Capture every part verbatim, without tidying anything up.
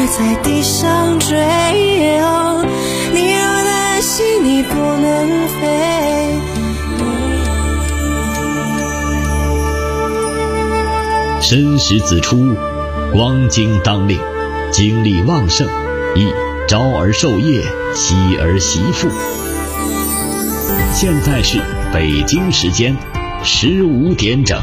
还在地上追，哦，你若担心你不能飞， 申时子出，光经当令，精力旺盛，宜朝而授业，夕而习赋。现在是北京时间十五点整。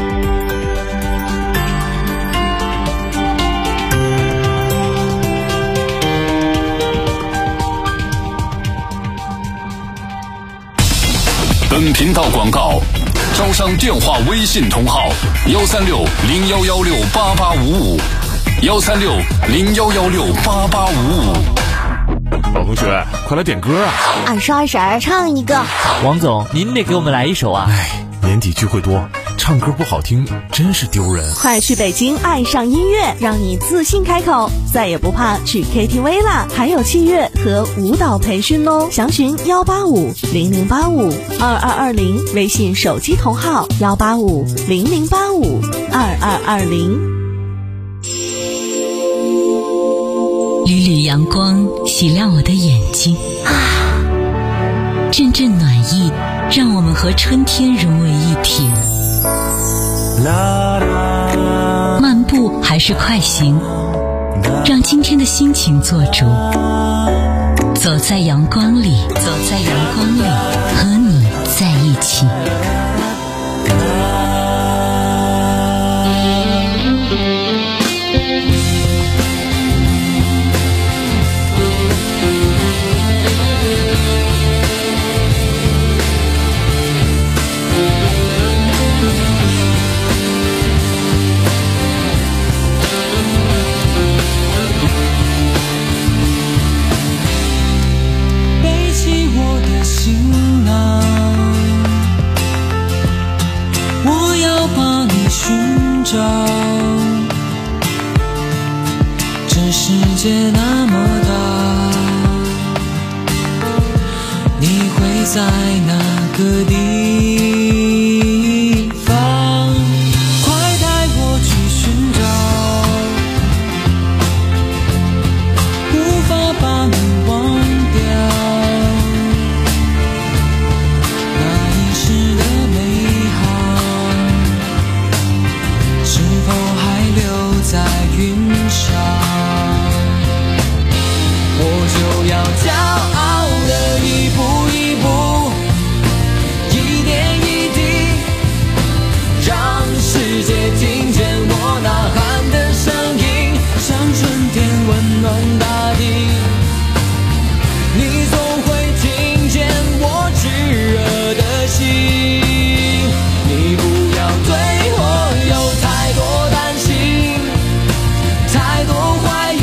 本频道广告：招商电话微信同号：幺三六零幺幺六八八五五，幺三六零幺幺六八八五五。 老同学，快来点歌啊！ 二十二婶唱一个。 王总，您得给我们来一首啊！ 哎，年底聚会多，唱歌不好听真是丢人。 快去北京爱上音乐，让你自信开口，再也不怕去 K T V 啦！还有器乐和舞蹈培训哦，详询幺八五零零八五二二二零，微信手机同号幺八五零零八五二二二零。 缕缕阳光洗亮我的眼睛，啊，阵阵暖意让我们和春天融为一体。漫步还是快行，让今天的心情做主。走在阳光里，走在阳光里，和你在一起。 这世界那么大，你会在哪个地方？快带我去寻找，无法把你忘掉，那遗失的美好是否还留在云上？我就要骄傲的一步一步，一点一滴，让世界听见我呐喊的声音，像春天温暖大地。你总会听见我炙热的心，你不要对我有太多担心，太多怀疑。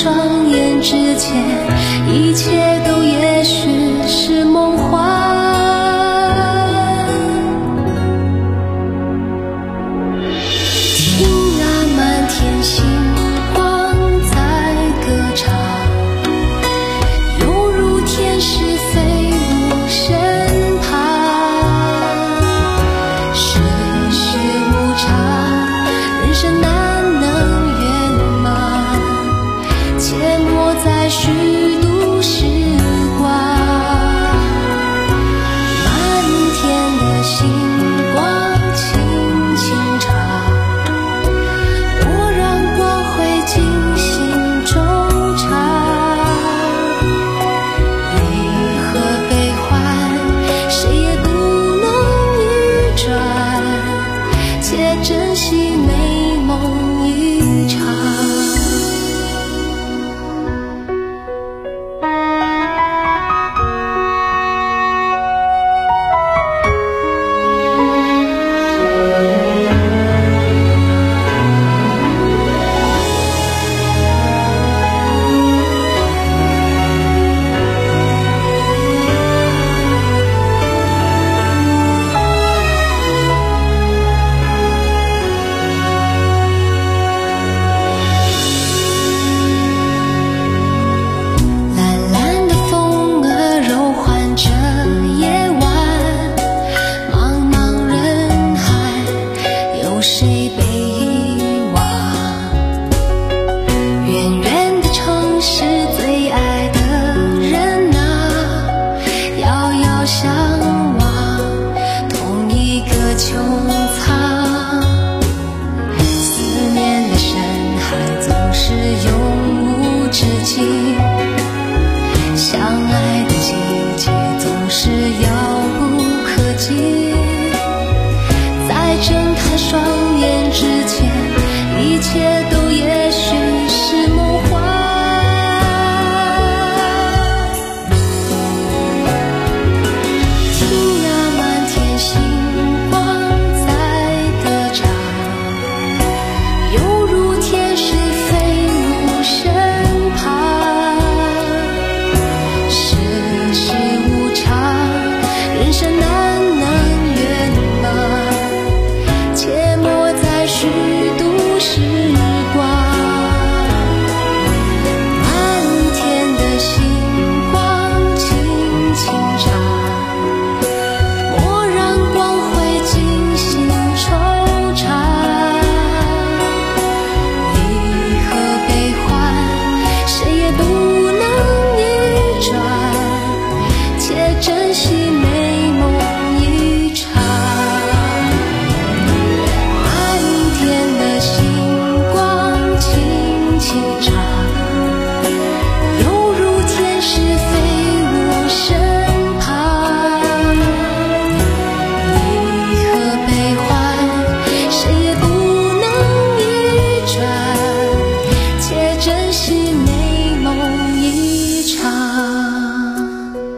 双眼之前，一切都也许是梦幻。听啊，满天星光在歌唱，犹如天使飞舞身旁。世事无常，人生难能圆满，切莫再虚度时光。满天的星光轻轻唱，我让光辉进心中藏。离合悲欢，谁也不能逆转，且珍惜美梦一场。蓝蓝的风儿柔唤着夜晚，茫茫人海，有谁被遗忘？远远的城市，最爱的人啊，遥遥相望，同一个穹苍。思念的深海，总是永无止境。相爱的季节总是遥不可及，在睁开双眼之前，一切都也许是梦幻。听啊，满天星光在歌唱，犹如天使飞舞身旁。世事无常，人生难能圆满，切莫再虚度时光。满天的星光轻轻唱，莫让光辉进心惆怅。离合悲欢，谁也不能逆转，且珍惜美梦一场。满天的星光轻轻唱，犹如天使飞舞身旁。离合悲欢，谁也不能逆转，且珍惜美梦一场。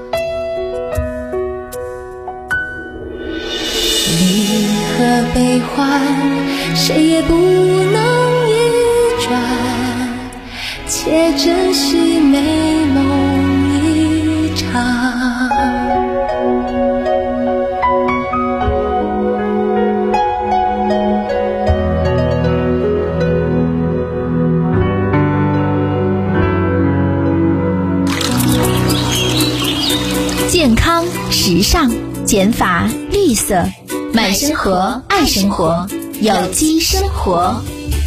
离合悲欢，谁也不能逆转，且珍惜美梦一场。 健康、时尚、减法、绿色，慢生活，爱生活，有机生活。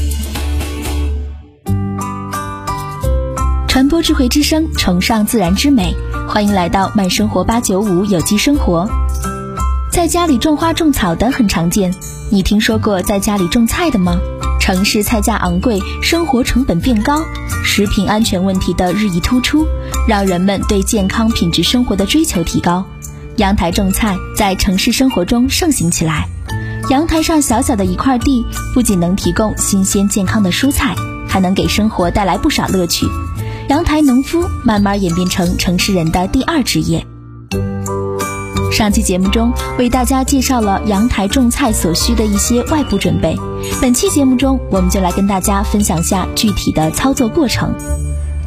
传播智慧之声，崇尚自然之美，欢迎来到慢生活八九五有机生活。在家里种花种草的很常见，你听说过在家里种菜的吗？城市菜价昂贵，生活成本变高，食品安全问题的日益突出，让人们对健康品质生活的追求提高。阳台种菜在城市生活中盛行起来。阳台上小小的一块地，不仅能提供新鲜健康的蔬菜，还能给生活带来不少乐趣。阳台农夫慢慢演变成城市人的第二职业。上期节目中为大家介绍了阳台种菜所需的一些外部准备，本期节目中我们就来跟大家分享下具体的操作过程。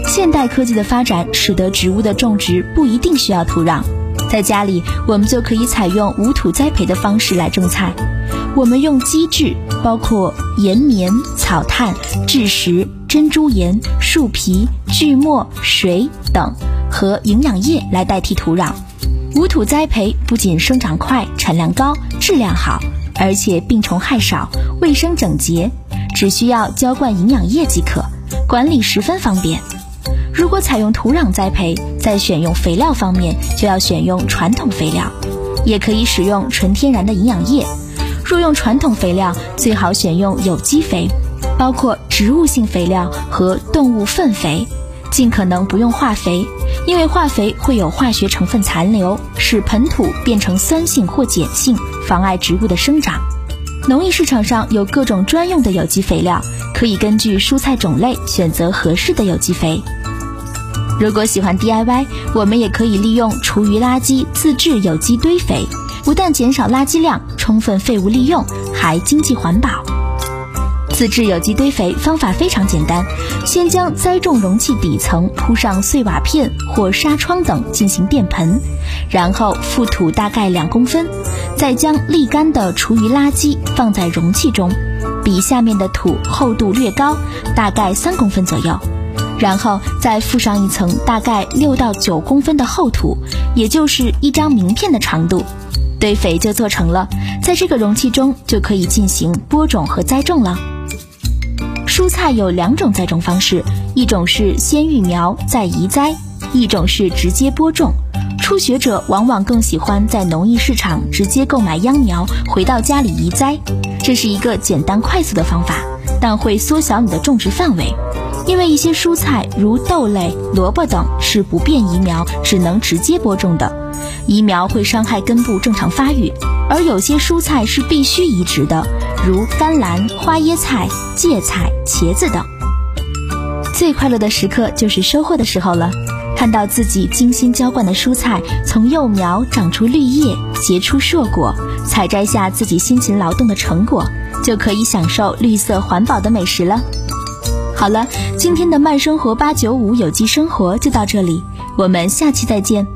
现代科技的发展使得植物的种植不一定需要土壤，在家里我们就可以采用无土栽培的方式来种菜。我们用基质，包括岩棉、草炭、蛭石、珍珠岩、树皮、锯末、水等和营养液来代替土壤。无土栽培不仅生长快、产量高、质量好，而且病虫害少、卫生整洁，只需要浇灌营养液即可，管理十分方便。如果采用土壤栽培，在选用肥料方面就要选用传统肥料，也可以使用纯天然的营养液。若用传统肥料，最好选用有机肥，包括植物性肥料和动物粪肥，尽可能不用化肥，因为化肥会有化学成分残留，使盆土变成酸性或碱性，妨碍植物的生长。农业市场上有各种专用的有机肥料，可以根据蔬菜种类选择合适的有机肥。如果喜欢 D I Y， 我们也可以利用厨余垃圾自制有机堆肥，不但减少垃圾量，充分废物利用，还经济环保。自制有机堆肥方法非常简单，先将栽种容器底层铺上碎瓦片或纱窗等进行垫盆，然后覆土大概两公分，再将沥干的厨余垃圾放在容器中，比下面的土厚度略高，大概三公分左右，然后再附上一层大概六到九公分的厚土，也就是一张名片的长度，堆肥就做成了。在这个容器中就可以进行播种和栽种了。蔬菜有两种栽种方式，一种是先育苗再移栽，一种是直接播种。初学者往往更喜欢在农艺市场直接购买秧苗，回到家里移栽，这是一个简单快速的方法，但会缩小你的种植范围。因为一些蔬菜如豆类、萝卜等是不便移苗，只能直接播种的，移苗会伤害根部正常发育，而有些蔬菜是必须移植的，如甘蓝、花椰菜、芥菜、茄子等。最快乐的时刻就是收获的时候了，看到自己精心浇灌的蔬菜从幼苗长出绿叶，结出硕果，采摘下自己辛勤劳动的成果，就可以享受绿色环保的美食了。好了，今天的慢生活八九五有机生活就到这里，我们下期再见。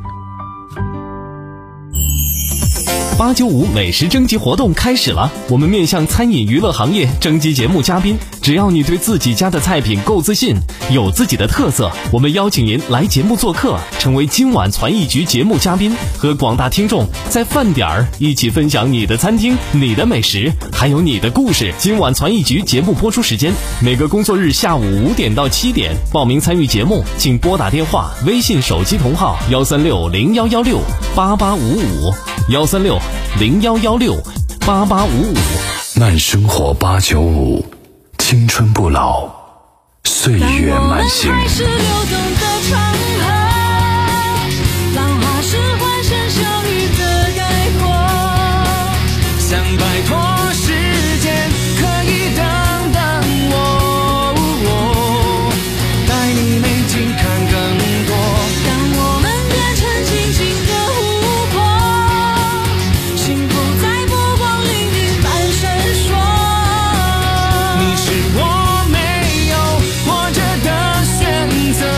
八九五美食征集活动开始了，我们面向餐饮娱乐行业征集节目嘉宾，只要你对自己家的菜品够自信，有自己的特色，我们邀请您来节目做客，成为今晚传艺局节目嘉宾，和广大听众在饭点儿一起分享你的餐厅、你的美食，还有你的故事。今晚传艺局节目播出时间每个工作日下午五点到七点，报名参与节目请拨打电话、微信手机同号幺三六零幺幺六八八五五幺三六零幺幺六八八五五。 慢生活八九五，青春不老，岁月慢行。 是流动的长河，浪花是欢声笑语的概括，想摆脱时间，可以等等我，我带你美景看更多。当我们变成静静的湖泊，幸福在波光粼粼般闪烁。你是我没有活着的选择，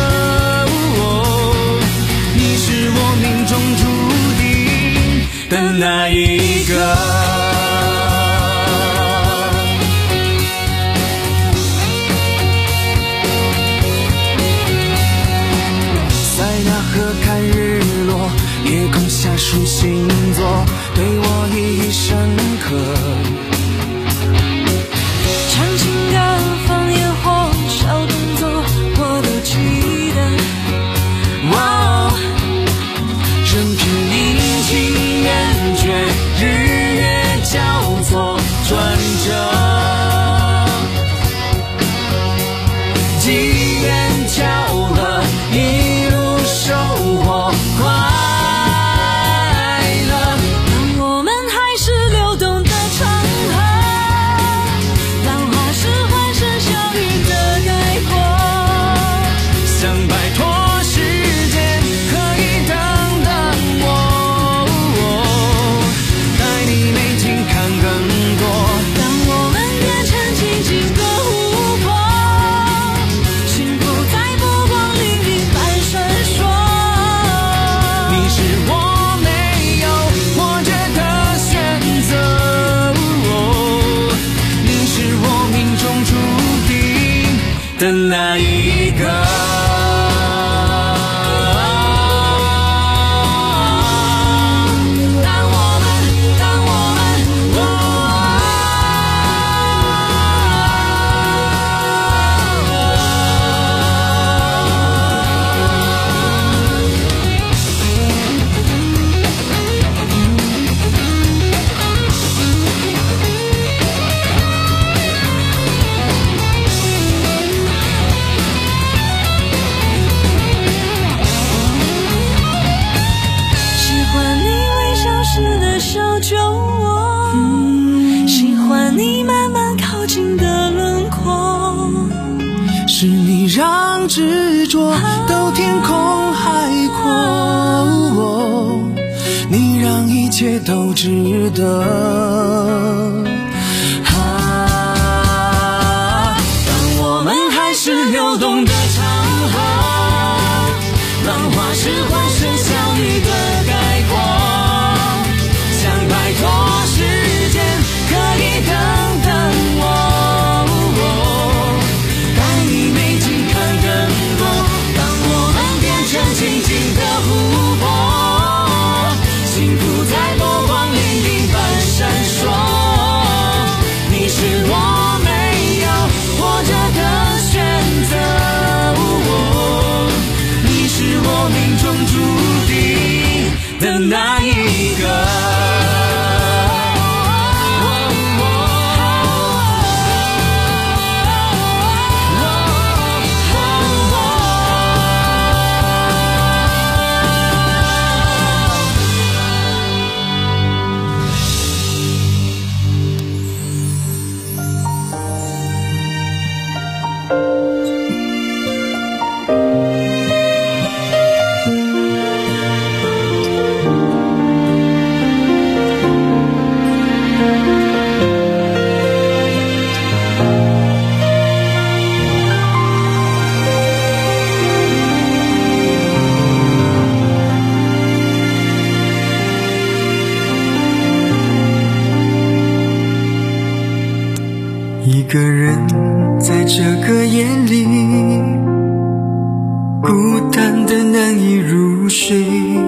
你是我命中注定的那一个。看日落，夜空下数星座，对我意义深刻。唱情歌放烟火小动作我都记得，哇，任凭阴晴圆缺，日月交错转折，机缘巧合一路收获快乐， 的那一个。 是你让执着都天空海阔，你让一切都值得。啊，当我们还是流动的长河，浪花是欢声笑语的概括，想摆脱时间可以等等我。静静的湖泊，幸福在波光粼粼般闪烁。你是我没有活着的选择，你是我命中注定的那一个。一个人在这个夜里，孤单的难以入睡，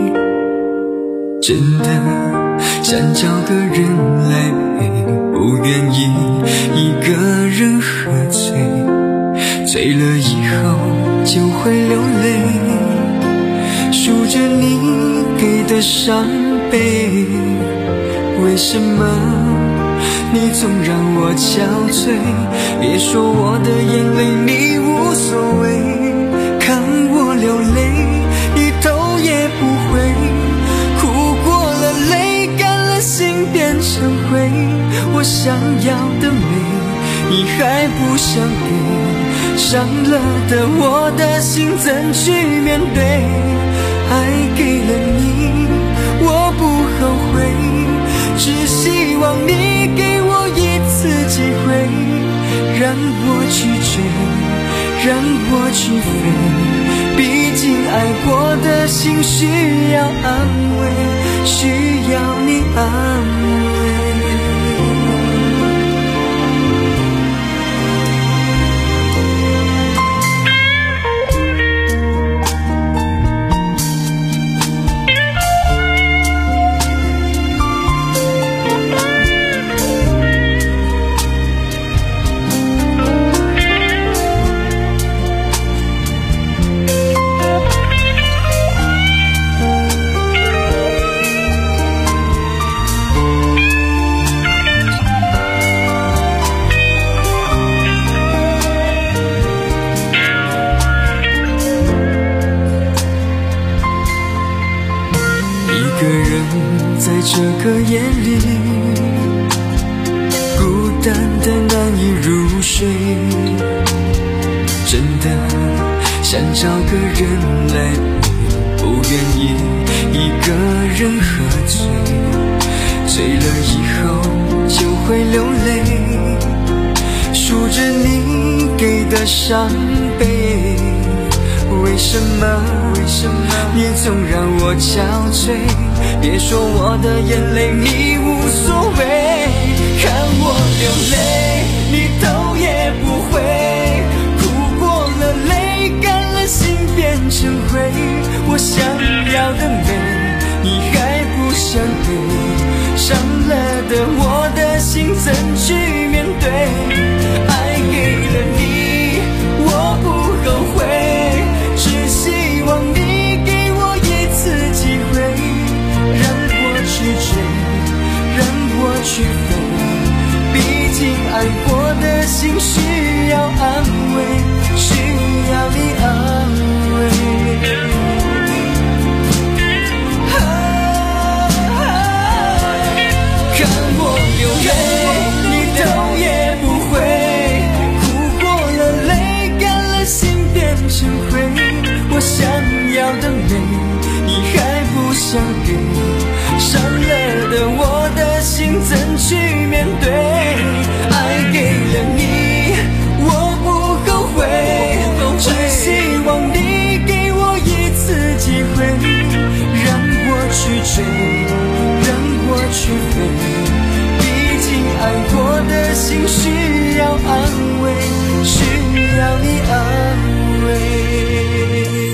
真的想找个人来陪，不愿意一个人喝醉，醉了以后就会流泪，数着你给的伤悲，为什么你总让我憔悴？别说我的眼泪你无所谓，看我流泪一头也不回，哭过了泪干了心变成灰，我想要的美你还不想给，伤了的我的心怎去面对？爱给了你我不后悔，只希望你给我一次机会，让我去追，让我去飞，毕竟爱过的心需要安慰，需要你安慰。在这个夜里，孤单的难以入睡，真的想找个人来陪，不愿意一个人喝醉，醉了以后就会流泪，数着你给的伤悲，为什么为什么你总让我憔悴？别说我的眼泪你无所谓，看我流泪你头也不回，哭过想要的美你还不想给，伤了的我的心怎去面对？爱给了你我不后悔，只希望你给我一次机会，让我去追，让我去飞，毕竟爱过的心需要安慰，需要你安慰。看我流泪你头也不回，哭过了泪干了心变成灰，我想要的美你还不想给，伤了的我的心怎去面对？爱给了你我不后悔，只希望你给我一次机会，让我去追，让我去飞，毕竟爱过的心需要安慰，需要你安慰。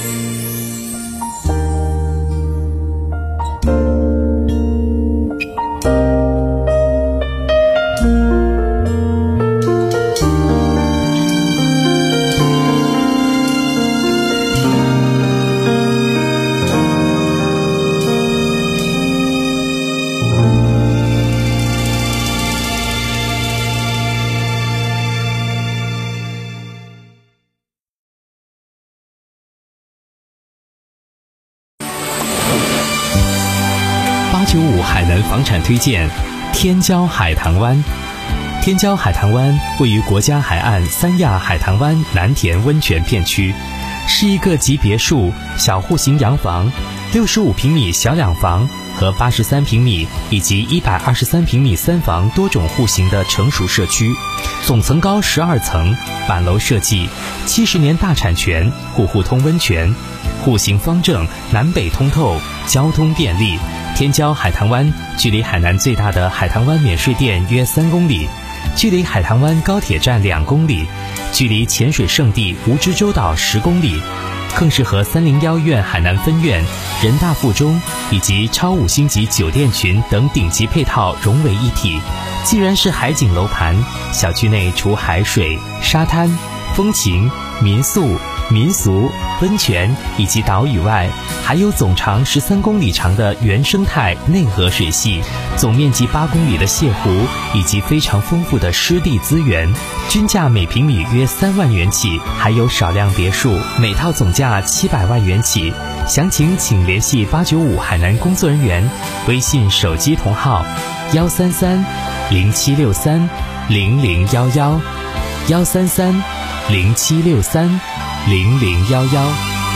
八九五海南房产推荐天骄海棠湾。天骄海棠湾位于国家海岸三亚海棠湾南田温泉片区，是一个集别墅、小户型洋房、六十五平米小两房和八十三平米以及一百二十三平米三房多种户型的成熟社区，总层高十二层，板楼设计，七十年大产权，户户通温泉，户型方正，南北通透，交通便利。天骄海棠湾距离海南最大的海棠湾免税店约三公里，距离海棠湾高铁站两公里，距离潜水圣地蜈支洲岛十公里，更是和三零幺院海南分院、人大附中以及超五星级酒店群等顶级配套融为一体。既然是海景楼盘，小区内除海水、沙滩、风情、民宿、民俗、温泉以及岛屿外，还有总长十三公里长的原生态内河水系，总面积八公里的泻湖，以及非常丰富的湿地资源，均价每平米约三万元起，还有少量别墅，每套总价七百万元起。详情请联系八九五海南工作人员，微信手机同号幺三三零七六三零零幺幺幺三三零七六三零零幺幺。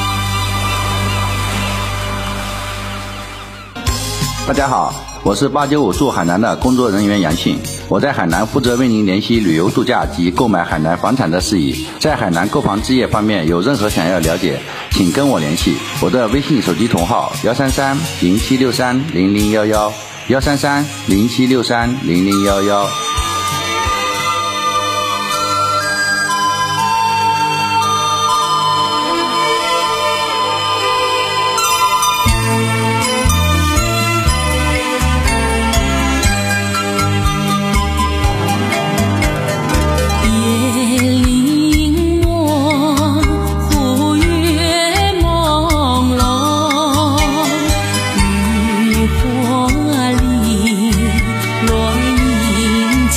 大家好，我是八九五驻海南的工作人员杨庆，我在海南负责为您联系旅游度假及购买海南房产的事宜。在海南购房置业方面有任何想要了解，请跟我联系，我的微信手机同号幺三三零七六三零零幺幺幺三三零七六三零零幺幺。 落英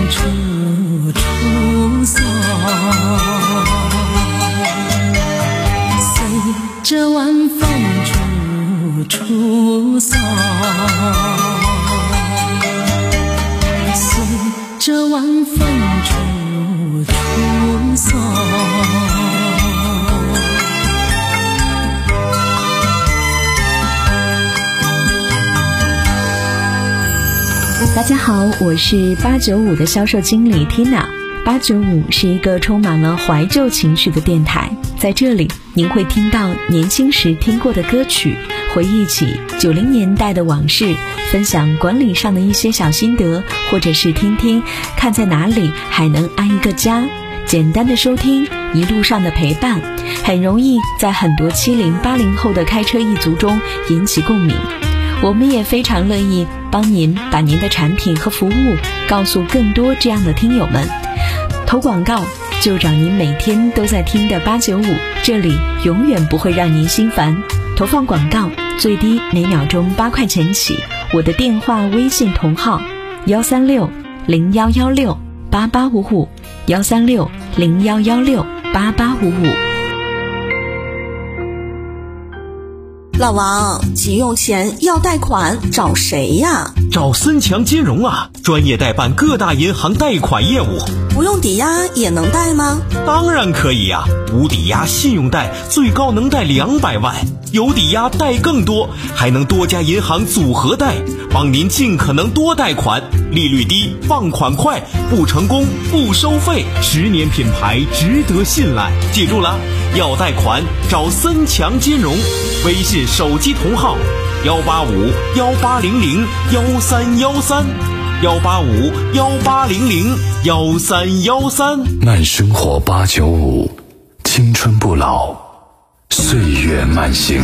处处送，随着晚风处处送，随着晚风处处送。 大家好，我是八九五的销售经理 Tina。 八九五是一个充满了怀旧情绪的电台，在这里您会听到年轻时听过的歌曲，回忆起九零年代的往事，分享管理上的一些小心得，或者是听听看在哪里还能安一个家。简单的收听，一路上的陪伴，很容易在很多七零八零后的开车一族中引起共鸣。我们也非常乐意帮您把您的产品和服务告诉更多这样的听友们。投广告就找您每天都在听的八九五，这里永远不会让您心烦。投放广告最低每秒钟八块钱起，我的电话微信同号幺三六零幺幺六八八五五，幺三六零幺幺六八八五五。 老王，急用钱要贷款找谁呀？ 找森强金融啊，专业代办各大银行贷款业务。 不用抵押也能贷吗？ 当然可以呀、啊，无抵押信用贷最高能贷两百万，有抵押贷更多，还能多家银行组合贷，帮您尽可能多贷款，利率低，放款快，不成功不收费，十年品牌值得信赖。记住了，要贷款找森强金融，微信手机同号幺八五幺八零零幺三幺三，幺八五幺八零零幺三幺三。 慢生活八九五，青春不老，岁月慢行。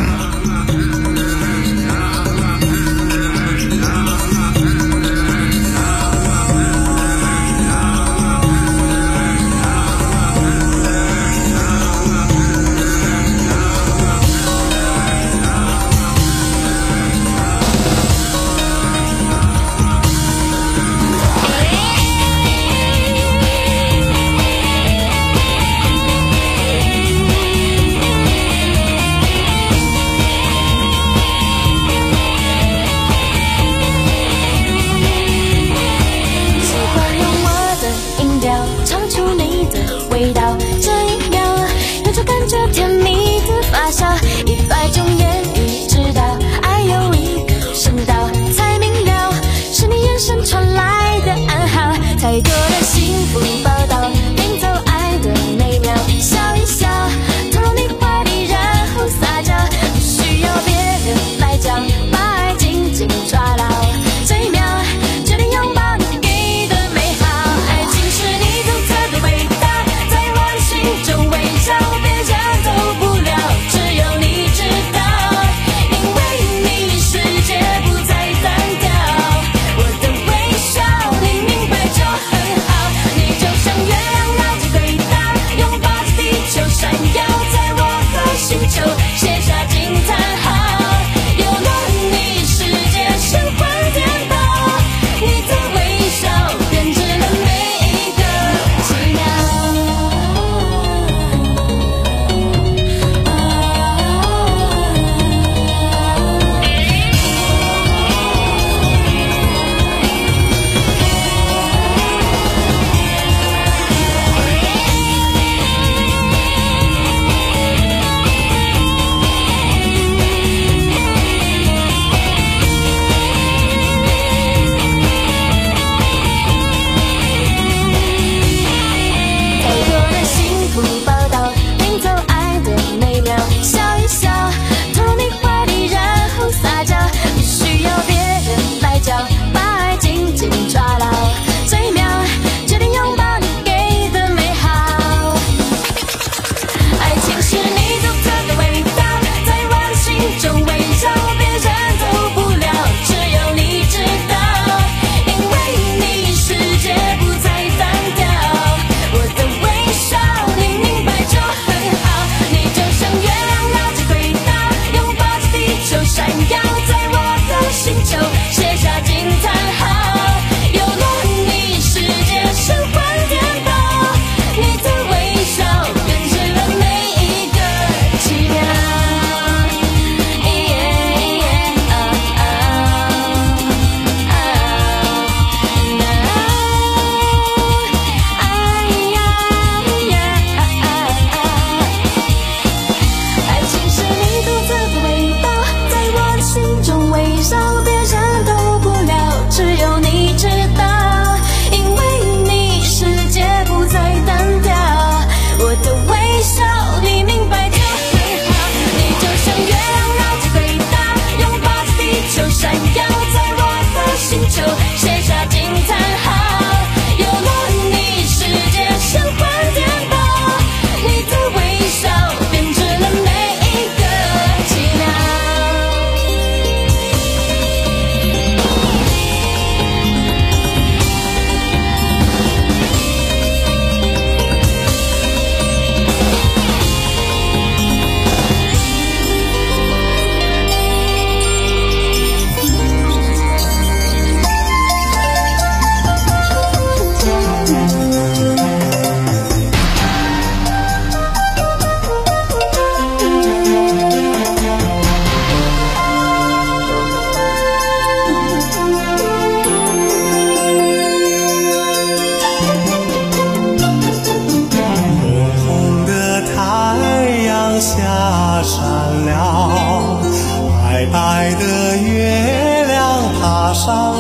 太多的幸福报道，领走爱的美妙，笑一笑，投入你怀里，然后撒娇，不需要别人来讲，把爱紧紧抓牢，这一秒决定拥抱你给的美好。爱情是你独特的伟大，在我心中围绕，别人都不了，只有你知道，因为你世界不再单调，我的微笑你明白就很好。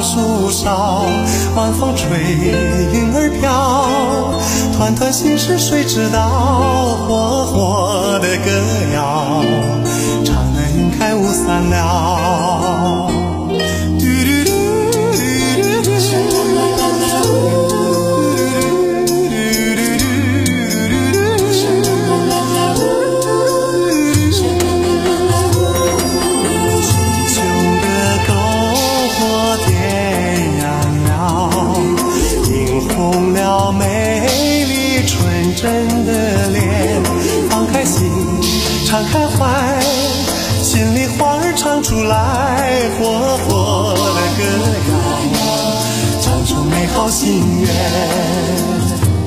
树梢，晚风吹云儿飘，团团心事谁知道？火火的歌谣，唱得云开雾散了。真的脸，放开心，敞开怀，心里话儿唱出来，活活的歌谣，唱出美好心愿。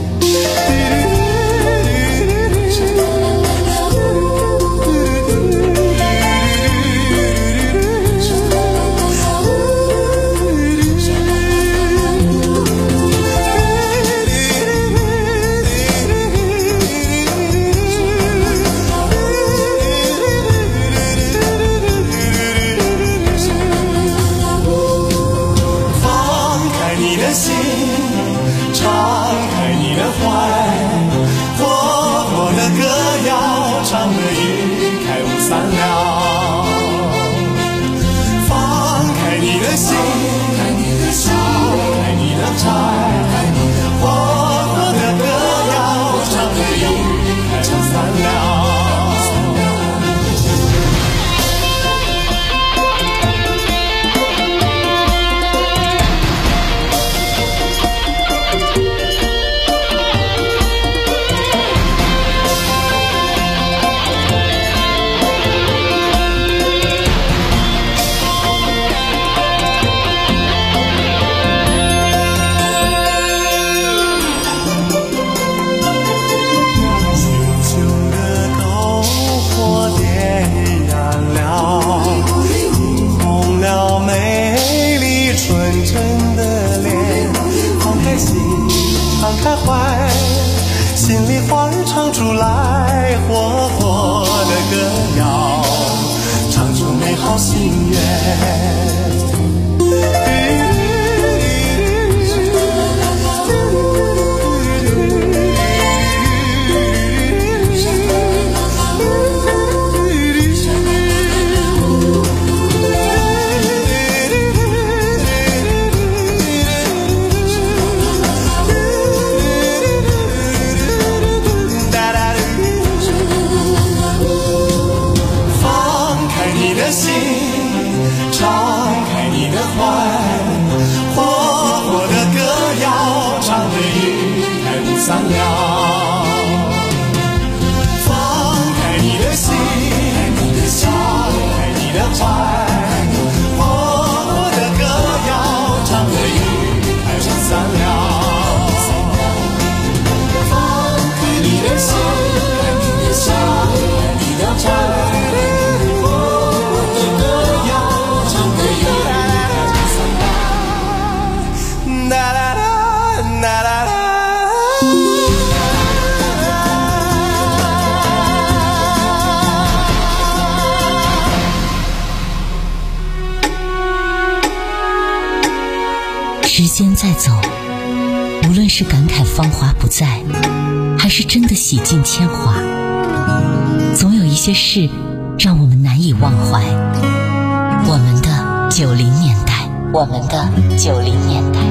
时间在走，无论是感慨芳华不再，还是真的洗尽铅华，总有一些事让我们难以忘怀。我们的九零年代，我们的九零年代。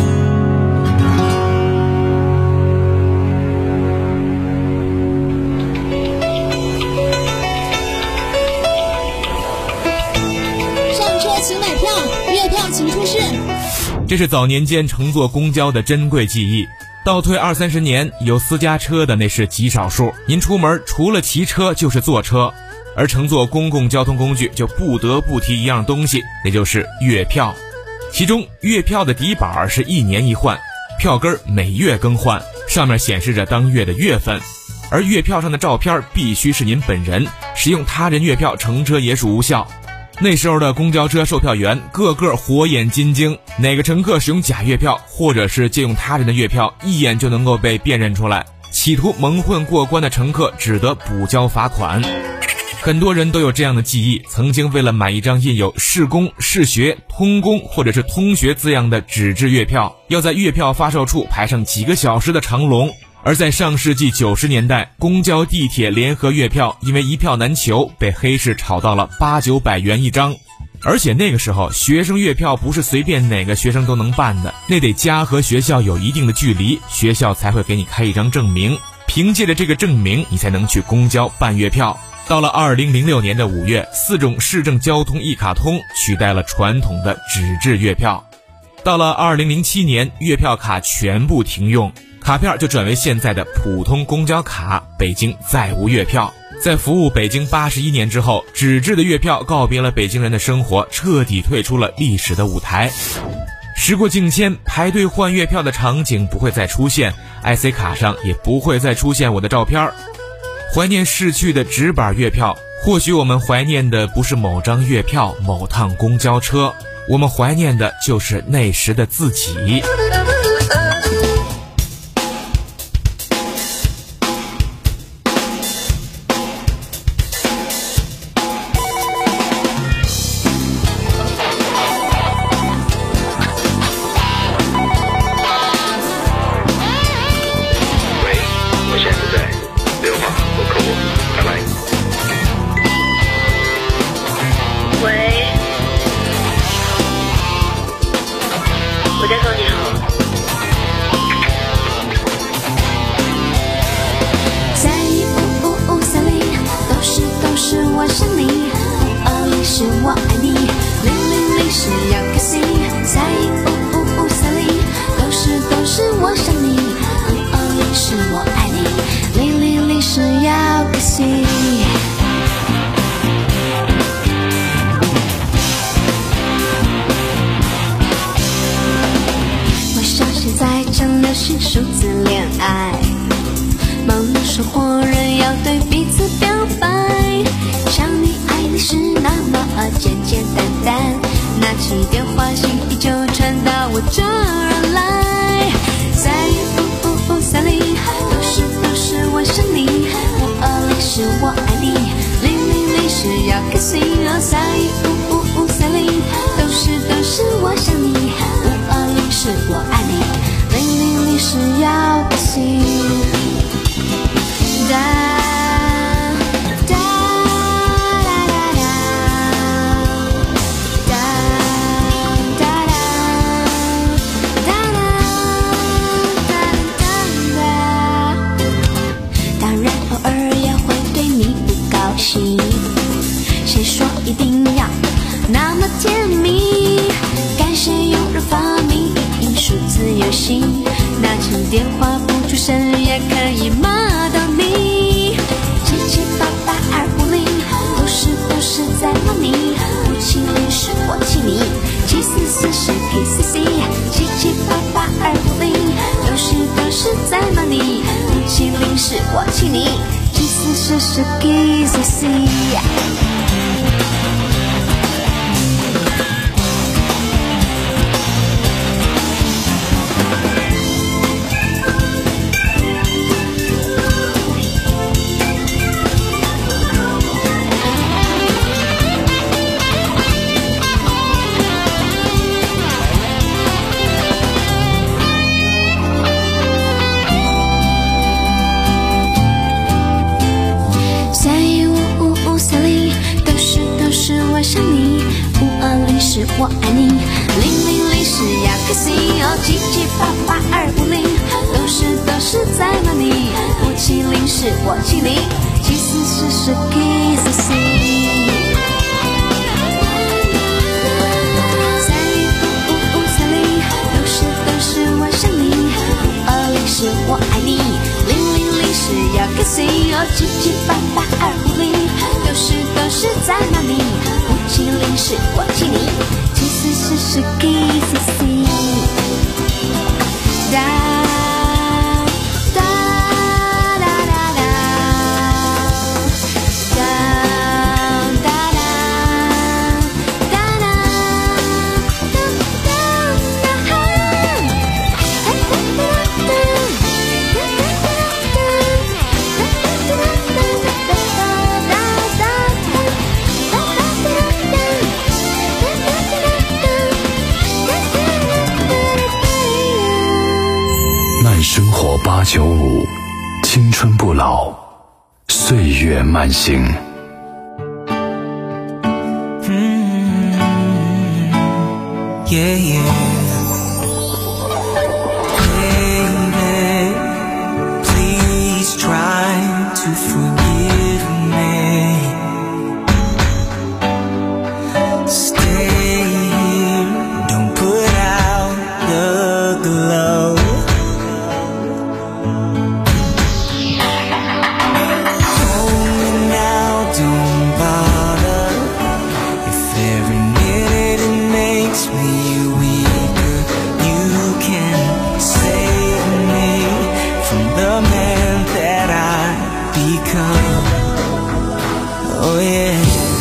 上车请买票，月票请出示。 这是早年间乘坐公交的珍贵记忆。倒退二三十年，有私家车的那是极少数。您出门除了骑车就是坐车，而乘坐公共交通工具就不得不提一样东西，那就是月票。其中月票的底板是一年一换，票根每月更换，上面显示着当月的月份。而月票上的照片必须是您本人，使用他人月票乘车也属无效。那时候的公交车售票员个个火眼金睛，哪个乘客使用假月票或者是借用他人的月票，一眼就能够被辨认出来。企图蒙混过关的乘客只得补交罚款。 很多人都有这样的记忆，曾经为了买一张印有市公、市学、通公或者是通学字样的纸质月票，要在月票发售处排上几个小时的长龙。而在上世纪九十年代，公交、地铁联合月票因为一票难求，被黑市炒到了八九百元一张。而且那个时候，学生月票不是随便哪个学生都能办的，那得家和学校有一定的距离，学校才会给你开一张证明，凭借着这个证明，你才能去公交办月票。到了二零零六年的五月，四种市政交通一卡通取代了传统的纸质月票。到了二零零七年，月票卡全部停用，卡片就转为现在的普通公交卡，北京再无月票。在服务北京八十一年之后，纸质的月票告别了北京人的生活，彻底退出了历史的舞台。时过境迁，排队换月票的场景不会再出现， I C 卡上也不会再出现我的照片。怀念逝去的纸板月票，或许我们怀念的不是某张月票、某趟公交车，我们怀念的就是那时的自己。 数字恋爱，忙的说活人要对彼此表白，想你爱你是那么简简单单，拿起电话心意就传到我这儿来。三五五五三零，都是都是我想你，五二零是我爱你，零零零是要开心。三五五五三零，都是都是我想你，五二零是我爱你，零零零是要开心。哒哒啦啦啦，哒哒啦，哒啦哒哒哒。当然偶尔也会对你不高兴，谁说一定要那么甜蜜？感谢有人发明数字游戏，拿起电话不出声也可以骂到你。七七八八二五零，都是都是在骂你。五七零是我气你，七四四是 K C C。七七八八二五零，都是都是在骂你。五七零是我气你，七四四是 K C C。我爱你，零零零是要开心哦，七七八八二五零，都是都是在骂你，五七零是我气你，七四四是 K C C。三五五五三零，都是都是我想你，五二零是我爱你，零零零是要开心哦，七七八八二五零，都是都是在骂你，五七零是我气你。七四四是 K C C。 哒哒啦啦啦，哒哒啦哒啦哒哒啦，哒哒哒哒哒哒哒哒哒哒哒哒。 生活八九五，青春不老，岁月慢行。 嗯 yeah, yeah. Baby, please try to forgive me. Stay here, don't put out the glow. Hold me now, don't bother. If every minute it makes me weaker, you can save me from the man that I become. Oh yeah.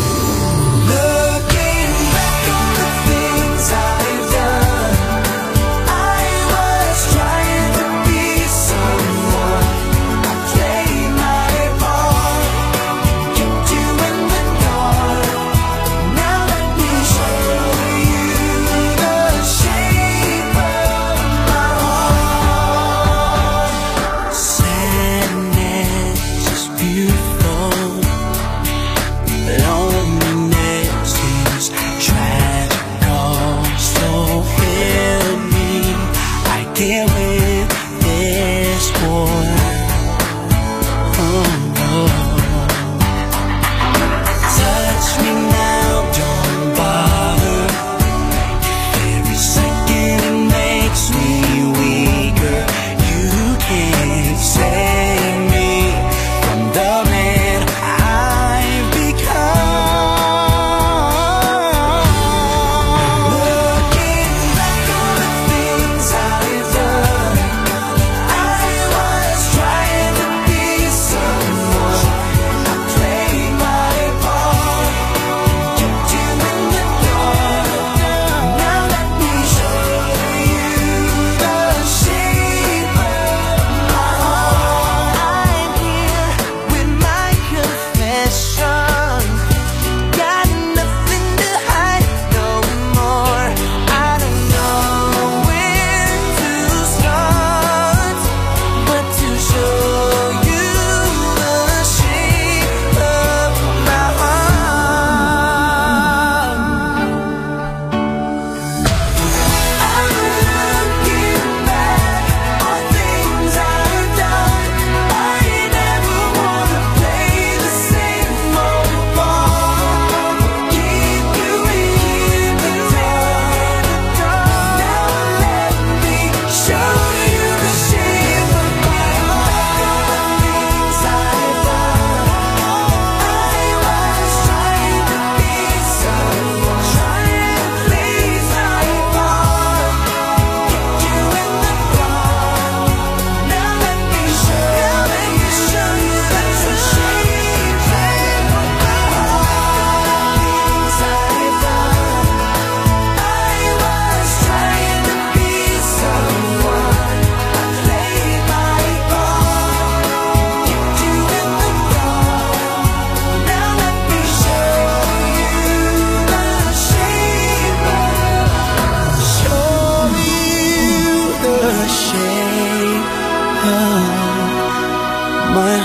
My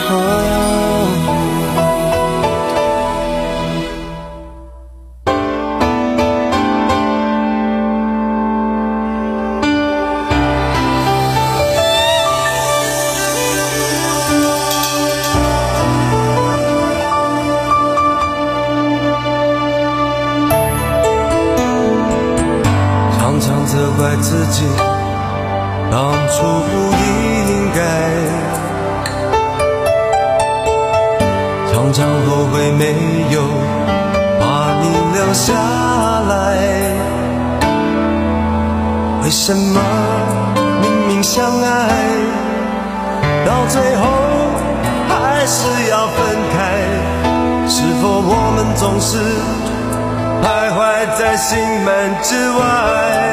heart. 常常责怪自己，当初不应该。常常后悔没有把你留下来，为什么明明相爱，到最后还是要分开？是否我们总是徘徊在心门之外？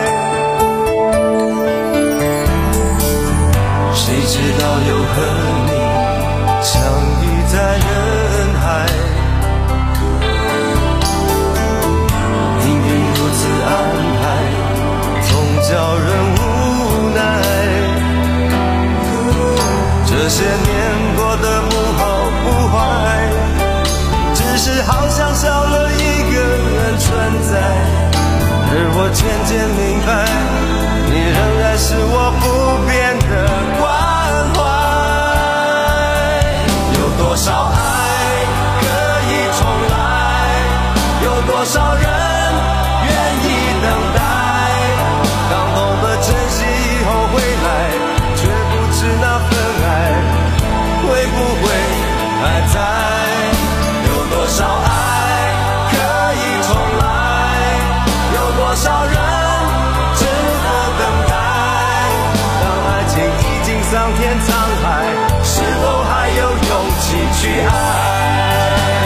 谁知道又和你相遇在人海，命运如此安排，总叫人无奈。 桑田沧海，是否还有勇气去爱？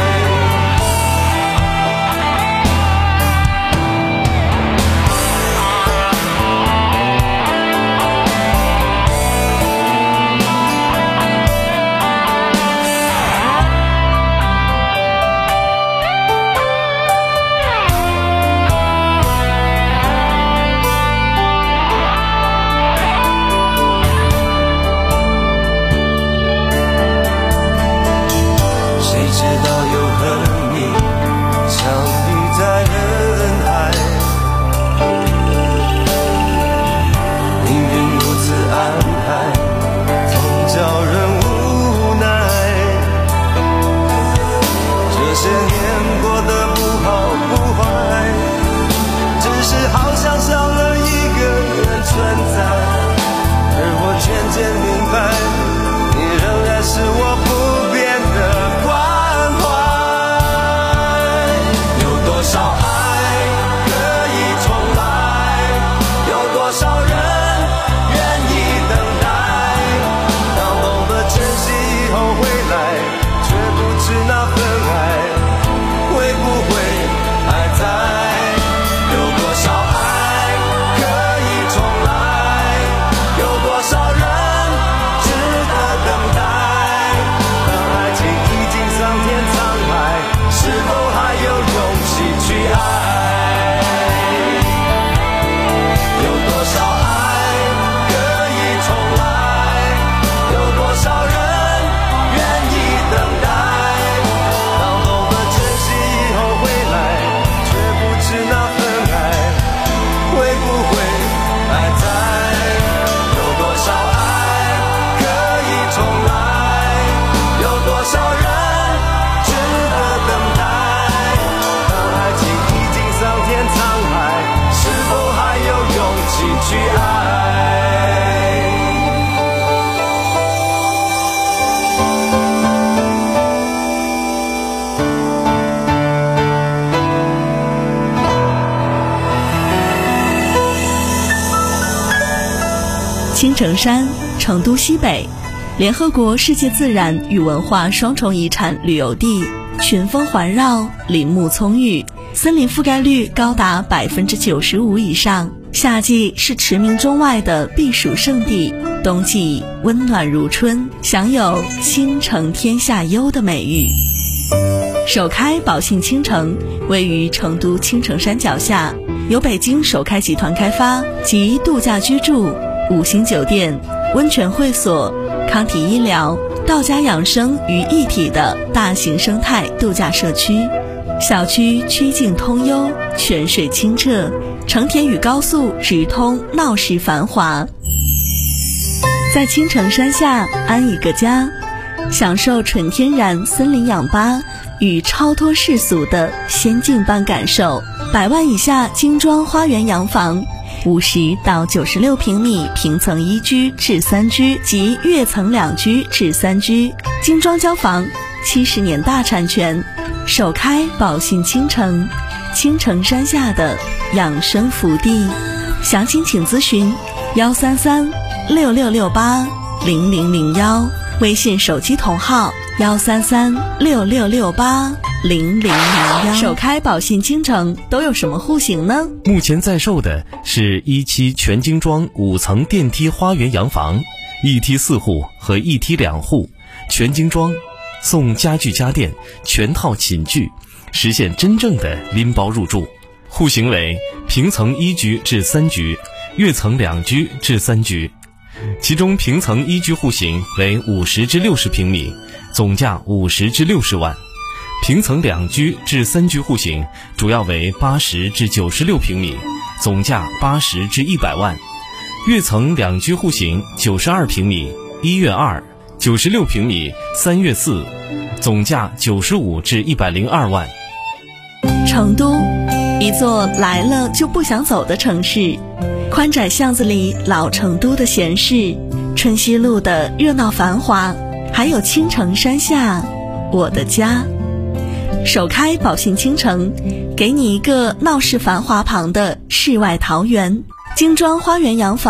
青城山，成都西北，联合国世界自然与文化双重遗产旅游地，群峰环绕，林木葱郁，森林覆盖率高达百分之九十五以上。夏季是驰名中外的避暑胜地，冬季温暖如春，享有倾城天下优的美誉。首开宝信青城位于成都青城山脚下，由北京首开集团开发，集度假居住、五星酒店、温泉会所、康体医疗、道家养生于一体的大型生态度假社区。小区曲径通幽，泉水清澈，成田与高速直通，闹市繁华。在青城山下安一个家，享受纯天然森林氧吧与超脱世俗的仙境般感受。百万以下精装花园洋房，五十到九十六平米平层一居至三居及跃层两居至三居，精装交房，七十年大产权，首开宝信青城，青城山下的养生福地。详情请咨询幺三三六六六八零零零幺，微信手机同号幺三三六六六八零零零幺。首开宝信青城都有什么户型呢？ 目前在售的是一期全精装五层电梯花园洋房，一梯四户和一梯两户，全精装，送家具家电全套寝具，实现真正的拎包入住。户型为平层一居至三居，跃层两居至三居。其中平层一居户型为五十至六十平米，总价五十至六十万；平层两居至三居户型主要为八十至九十六平米，总价八十至一百万；跃层两居户型九十二平米，一跃二，九十六平米，三跃四，总价九十五至一百零二万。 成都，一座来了就不想走的城市。宽窄巷子里老成都的闲适，春熙路的热闹繁华，还有青城山下我的家。首开宝信青城，给你一个闹市繁华旁的世外桃源，精装花园洋房，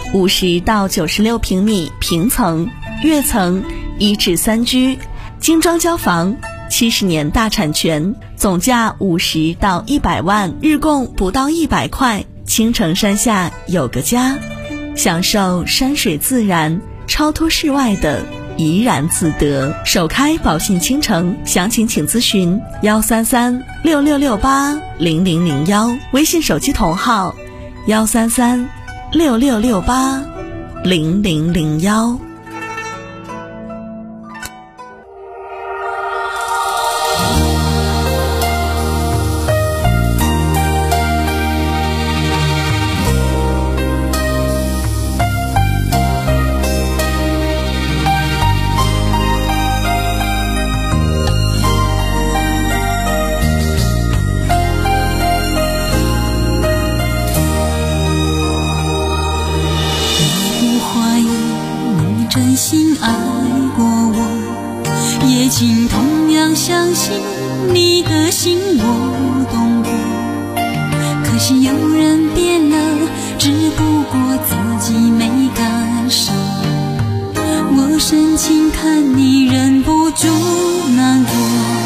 五十到九十六平米平层，跃层，一至三居，精装交房，七十年大产权，总价五十到一百万，日供不到一百块。青城山下有个家，享受山水自然，超脱世外的怡然自得。首开宝信倾城，详情请咨询幺三三六六六八零零零幺，微信手机同号幺三三六六六八零零零幺。 真心爱过我，也请同样相信你的心我懂得。可惜有人变了，只不过自己没感受。我深情看你忍不住难过，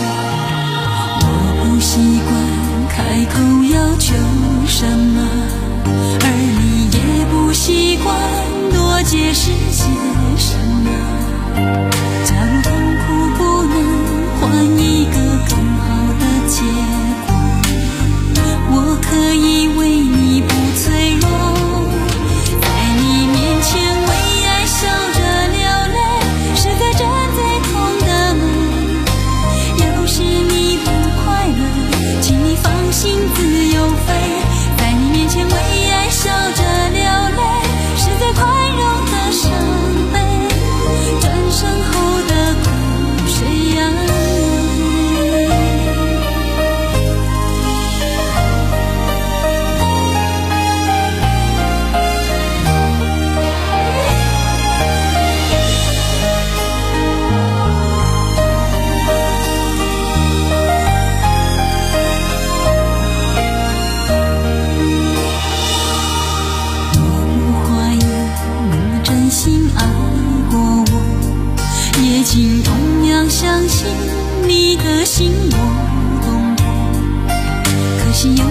我不习惯开口要求什么，而你也不习惯多解释些什么。假如痛苦不能换一个更好的结果，我可以为你不脆弱，在你面前为爱笑着流泪，是在站最痛的梦。要是你不快乐，请你放心自由飞，在你面前为爱笑着流泪，是在宽容的伤悲，战胜后的苦谁安慰？请同样相信你的心我懂得，可惜有